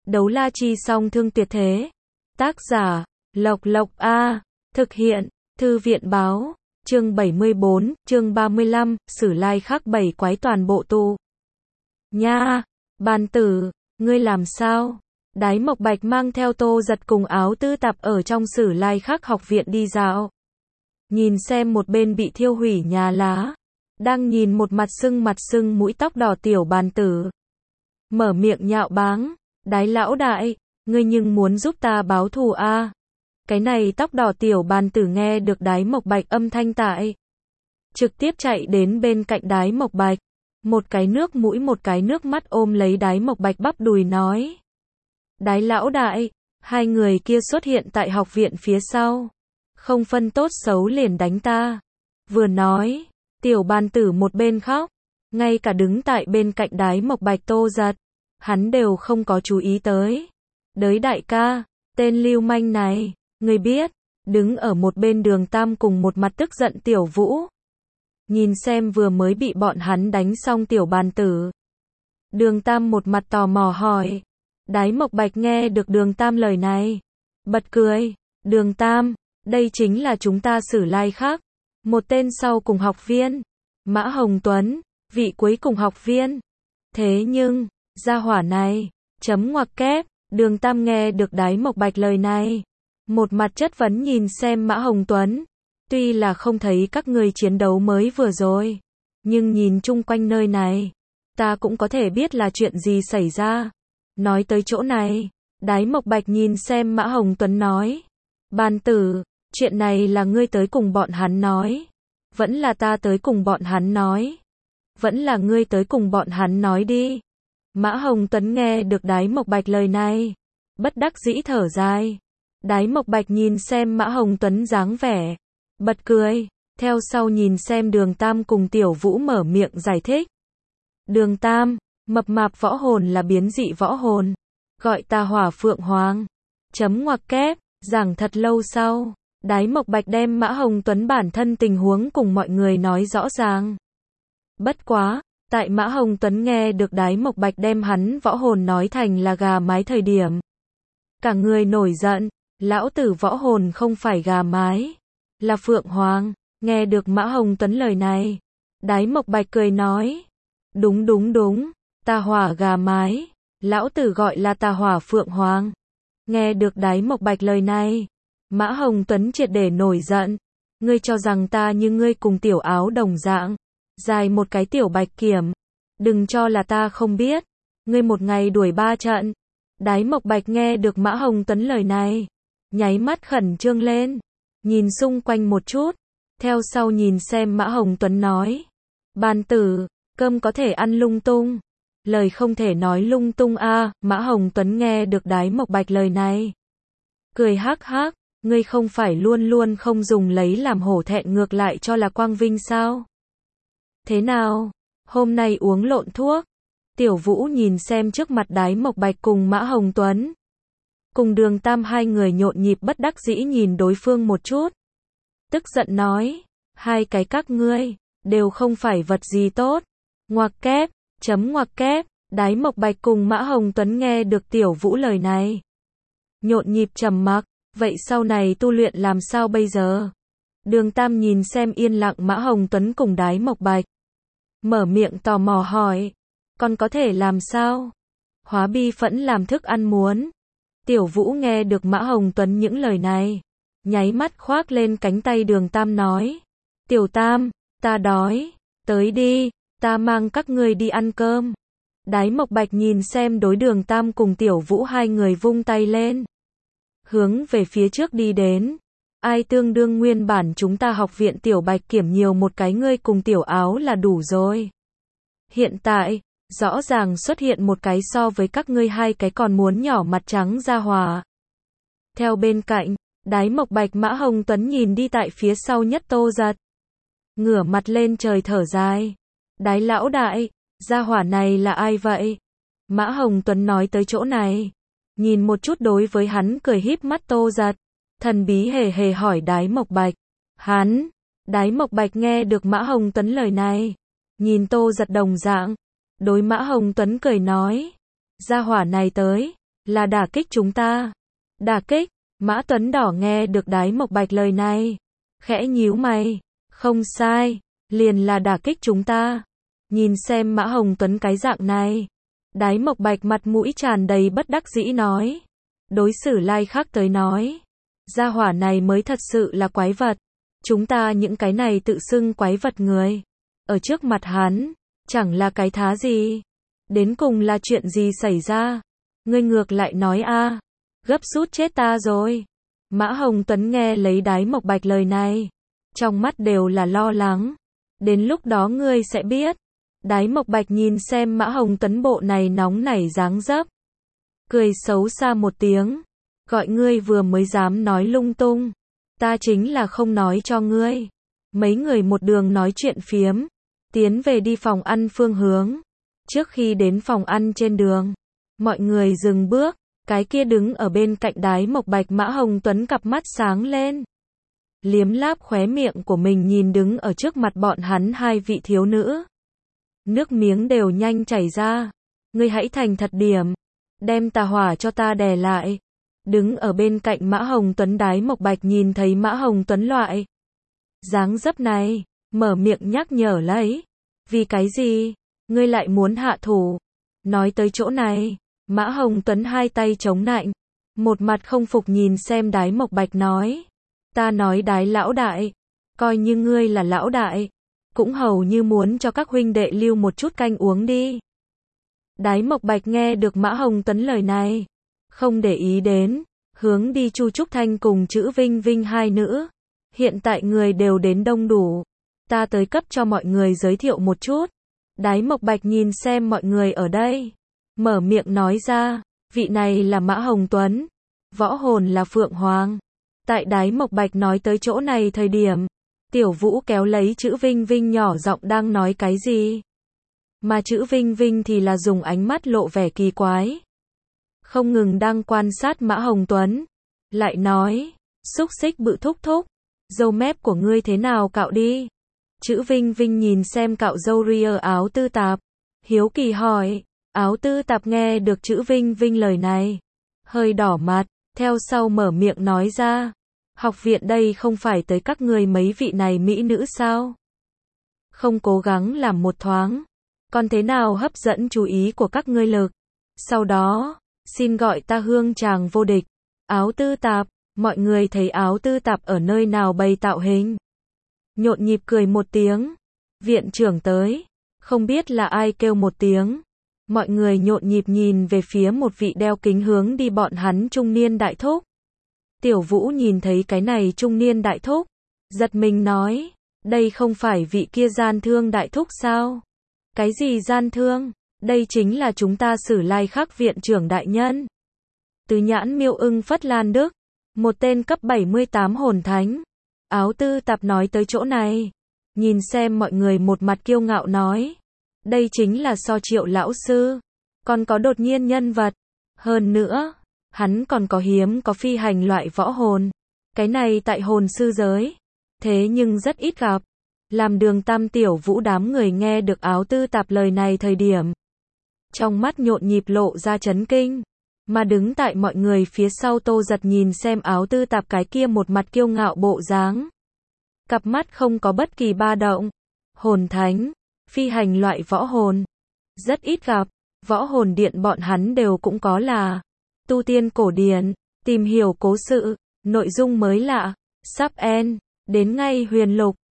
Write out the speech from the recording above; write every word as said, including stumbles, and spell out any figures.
Đấu la chi song thương tuyệt thế. Tác giả, Lộc Lộc A. Thực hiện, Thư viện báo. Chương bảy mươi bốn, chương ba mươi lăm, Sử Lai Khắc bảy quái toàn bộ tu. Nha, bàn tử, ngươi làm sao? Đái Mộc Bạch mang theo Tô Giật cùng Áo Tư Tạp ở trong Sử Lai Khắc học viện đi dạo. Nhìn xem một bên bị thiêu hủy nhà lá, đang nhìn một mặt sưng mặt sưng mũi tóc đỏ tiểu bàn tử. Mở miệng nhạo báng, Đái lão đại, ngươi nhưng muốn giúp ta báo thù a? À? Cái này tóc đỏ tiểu bàn tử nghe được Đái Mộc Bạch âm thanh tại, trực tiếp chạy đến bên cạnh Đái Mộc Bạch, một cái nước mũi một cái nước mắt ôm lấy Đái Mộc Bạch bắp đùi nói. Đái lão đại, hai người kia xuất hiện tại học viện phía sau, không phân tốt xấu liền đánh ta. Vừa nói, tiểu bàn tử một bên khóc, ngay cả đứng tại bên cạnh Đái Mộc Bạch Tô Giật, hắn đều không có chú ý tới. Đới đại ca, tên lưu manh này, ngươi biết, đứng ở một bên Đường Tam cùng một mặt tức giận Tiểu Vũ. Nhìn xem vừa mới bị bọn hắn đánh xong tiểu bàn tử. Đường Tam một mặt tò mò hỏi. Đái Mộc Bạch nghe được Đường Tam lời này, bật cười. Đường Tam, đây chính là chúng ta Sử Lai Khắc, một tên sau cùng học viên, Mã Hồng Tuấn, vị cuối cùng học viên. Thế nhưng, gia hỏa này, chấm ngoặc kép. Đường Tam nghe được Đái Mộc Bạch lời này, một mặt chất vấn nhìn xem Mã Hồng Tuấn. Tuy là không thấy các người chiến đấu mới vừa rồi, nhưng nhìn chung quanh nơi này, ta cũng có thể biết là chuyện gì xảy ra. Nói tới chỗ này, Đái Mộc Bạch nhìn xem Mã Hồng Tuấn nói. Bàn tử, chuyện này là ngươi tới cùng bọn hắn nói, vẫn là ta tới cùng bọn hắn nói? Vẫn là ngươi tới cùng bọn hắn nói đi. Mã Hồng Tuấn nghe được Đái Mộc Bạch lời này, bất đắc dĩ thở dài. Đái Mộc Bạch nhìn xem Mã Hồng Tuấn dáng vẻ, bật cười, theo sau nhìn xem Đường Tam cùng Tiểu Vũ mở miệng giải thích. Đường Tam, mập mạp võ hồn là biến dị võ hồn, gọi ta Hỏa Phượng Hoàng. Chấm ngoặc kép, giảng thật lâu sau, Đái Mộc Bạch đem Mã Hồng Tuấn bản thân tình huống cùng mọi người nói rõ ràng. Bất quá, tại Mã Hồng Tuấn nghe được Đái Mộc Bạch đem hắn võ hồn nói thành là gà mái thời điểm, cả người nổi giận. Lão tử võ hồn không phải gà mái, là Phượng Hoàng. Nghe được Mã Hồng Tuấn lời này, Đái Mộc Bạch cười nói. Đúng đúng đúng, ta Hỏa gà mái, lão tử gọi là ta Hỏa Phượng Hoàng. Nghe được Đái Mộc Bạch lời này, Mã Hồng Tuấn triệt để nổi giận. Ngươi cho rằng ta như ngươi cùng Tiểu Áo đồng dạng, dài một cái tiểu bạch kiểm, đừng cho là ta không biết, ngươi một ngày đuổi ba trận. Đái Mộc Bạch nghe được Mã Hồng Tuấn lời này, nháy mắt khẩn trương lên, nhìn xung quanh một chút, theo sau nhìn xem Mã Hồng Tuấn nói. Bàn tử, cơm có thể ăn lung tung, lời không thể nói lung tung a. À. Mã Hồng Tuấn nghe được Đái Mộc Bạch lời này, cười hắc hắc, ngươi không phải luôn luôn không dùng lấy làm hổ thẹn ngược lại cho là quang vinh sao? Thế nào, hôm nay uống lộn thuốc? Tiểu Vũ nhìn xem trước mặt Đái Mộc Bạch cùng Mã Hồng Tuấn, cùng Đường Tam hai người nhộn nhịp bất đắc dĩ nhìn đối phương một chút. Tức giận nói, hai cái các ngươi, đều không phải vật gì tốt. Ngoặc kép, chấm ngoặc kép. Đái Mộc Bạch cùng Mã Hồng Tuấn nghe được Tiểu Vũ lời này, nhộn nhịp trầm mặc, vậy sau này tu luyện làm sao bây giờ? Đường Tam nhìn xem yên lặng Mã Hồng Tuấn cùng Đái Mộc Bạch, mở miệng tò mò hỏi, còn có thể làm sao? Hóa bi phẫn làm thức ăn muốn. Tiểu Vũ nghe được Mã Hồng Tuấn những lời này, nháy mắt khoác lên cánh tay Đường Tam nói. Tiểu Tam, ta đói, tới đi, ta mang các ngươi đi ăn cơm. Đái Mộc Bạch nhìn xem đối Đường Tam cùng Tiểu Vũ hai người vung tay lên, hướng về phía trước đi đến. Ai tương đương nguyên bản chúng ta học viện Tiểu Bạch kiểm nhiều một cái ngươi cùng Tiểu Áo là đủ rồi. Hiện tại, rõ ràng xuất hiện một cái so với các ngươi hai cái còn muốn nhỏ mặt trắng ra hòa. Theo bên cạnh, Đái Mộc Bạch Mã Hồng Tuấn nhìn đi tại phía sau nhất Tô Giật, ngửa mặt lên trời thở dài. Đái lão đại, gia hỏa này là ai vậy? Mã Hồng Tuấn nói tới chỗ này, nhìn một chút đối với hắn cười híp mắt Tô Giật, thần bí hề hề hỏi Đái Mộc Bạch. Hắn, Đái Mộc Bạch nghe được Mã Hồng Tuấn lời này, nhìn Tô Giật đồng dạng, đối Mã Hồng Tuấn cười nói. Gia hỏa này tới, là đả kích chúng ta. Đả kích? Mã Tuấn Đỏ nghe được Đái Mộc Bạch lời này, khẽ nhíu mày, không sai, liền là đả kích chúng ta. Nhìn xem Mã Hồng Tuấn cái dạng này, Đái Mộc Bạch mặt mũi tràn đầy bất đắc dĩ nói. Đối xử Lai Khắc tới nói, gia hỏa này mới thật sự là quái vật. Chúng ta những cái này tự xưng quái vật người, ở trước mặt hắn, chẳng là cái thá gì. Đến cùng là chuyện gì xảy ra? Ngươi ngược lại nói a, gấp rút chết ta rồi. Mã Hồng Tuấn nghe lấy Đái Mộc Bạch lời này, trong mắt đều là lo lắng. Đến lúc đó ngươi sẽ biết. Đái Mộc Bạch nhìn xem Mã Hồng Tuấn bộ này nóng nảy dáng dấp, cười xấu xa một tiếng, gọi ngươi vừa mới dám nói lung tung, ta chính là không nói cho ngươi. Mấy người một đường nói chuyện phiếm, tiến về đi phòng ăn phương hướng. Trước khi đến phòng ăn trên đường, mọi người dừng bước, cái kia đứng ở bên cạnh Đái Mộc Bạch Mã Hồng Tuấn cặp mắt sáng lên, liếm láp khóe miệng của mình nhìn đứng ở trước mặt bọn hắn hai vị thiếu nữ. Nước miếng đều nhanh chảy ra. Ngươi hãy thành thật điểm, đem tà hỏa cho ta đè lại. Đứng ở bên cạnh Mã Hồng Tuấn Đái Mộc Bạch nhìn thấy Mã Hồng Tuấn loại dáng dấp này, mở miệng nhắc nhở lấy. Vì cái gì? Ngươi lại muốn hạ thủ? Nói tới chỗ này, Mã Hồng Tuấn hai tay chống nạnh, một mặt không phục nhìn xem Đái Mộc Bạch nói. Ta nói Đái lão đại, coi như ngươi là lão đại, cũng hầu như muốn cho các huynh đệ lưu một chút canh uống đi. Đái Mộc Bạch nghe được Mã Hồng Tuấn lời này, không để ý đến, hướng đi Chu Trúc Thanh cùng Chữ Vinh Vinh hai nữ. Hiện tại người đều đến đông đủ, ta tới cấp cho mọi người giới thiệu một chút. Đái Mộc Bạch nhìn xem mọi người ở đây, mở miệng nói ra, vị này là Mã Hồng Tuấn, võ hồn là Phượng Hoàng. Tại Đái Mộc Bạch nói tới chỗ này thời điểm, Tiểu Vũ kéo lấy Chữ Vinh Vinh nhỏ giọng đang nói cái gì. Mà Chữ Vinh Vinh thì là dùng ánh mắt lộ vẻ kỳ quái, không ngừng đang quan sát Mã Hồng Tuấn. Lại nói, xúc xích bự thúc thúc, râu mép của ngươi thế nào cạo đi. Chữ Vinh Vinh nhìn xem cạo râu ria Áo Tư Tạp, hiếu kỳ hỏi. Áo Tư Tạp nghe được Chữ Vinh Vinh lời này, hơi đỏ mặt, theo sau mở miệng nói ra. Học viện đây không phải tới các ngươi mấy vị này mỹ nữ sao? Không cố gắng làm một thoáng, còn thế nào hấp dẫn chú ý của các ngươi lực? Sau đó, xin gọi ta hương tràng vô địch. Áo Tư Tạp, mọi người thấy Áo Tư Tạp ở nơi nào bày tạo hình, nhộn nhịp cười một tiếng. Viện trưởng tới, không biết là ai kêu một tiếng. Mọi người nhộn nhịp nhìn về phía một vị đeo kính hướng đi bọn hắn trung niên đại thúc. Tiểu Vũ nhìn thấy cái này trung niên đại thúc, giật mình nói, đây không phải vị kia gian thương đại thúc sao? Cái gì gian thương? Đây chính là chúng ta Sử Lai Khắc viện trưởng đại nhân. Tứ nhãn miêu ưng Phất Lan Đức, một tên cấp bảy mươi tám hồn thánh. Áo Tư Tạp nói tới chỗ này, nhìn xem mọi người một mặt kiêu ngạo nói, đây chính là So Triệu lão sư, còn có đột nhiên nhân vật. Hơn nữa, hắn còn có hiếm có phi hành loại võ hồn. Cái này tại hồn sư giới, thế nhưng rất ít gặp. Làm Đường Tam Tiểu Vũ đám người nghe được Áo Tư Tạp lời này thời điểm, trong mắt nhộn nhịp lộ ra chấn kinh. Mà đứng tại mọi người phía sau Tô Giật nhìn xem Áo Tư Tạp cái kia một mặt kiêu ngạo bộ dáng, cặp mắt không có bất kỳ ba động. Hồn thánh, phi hành loại võ hồn, rất ít gặp. Võ hồn điện bọn hắn đều cũng có là tu tiên cổ điển, tìm hiểu cố sự, nội dung mới lạ, sắp end, đến ngay huyền lục.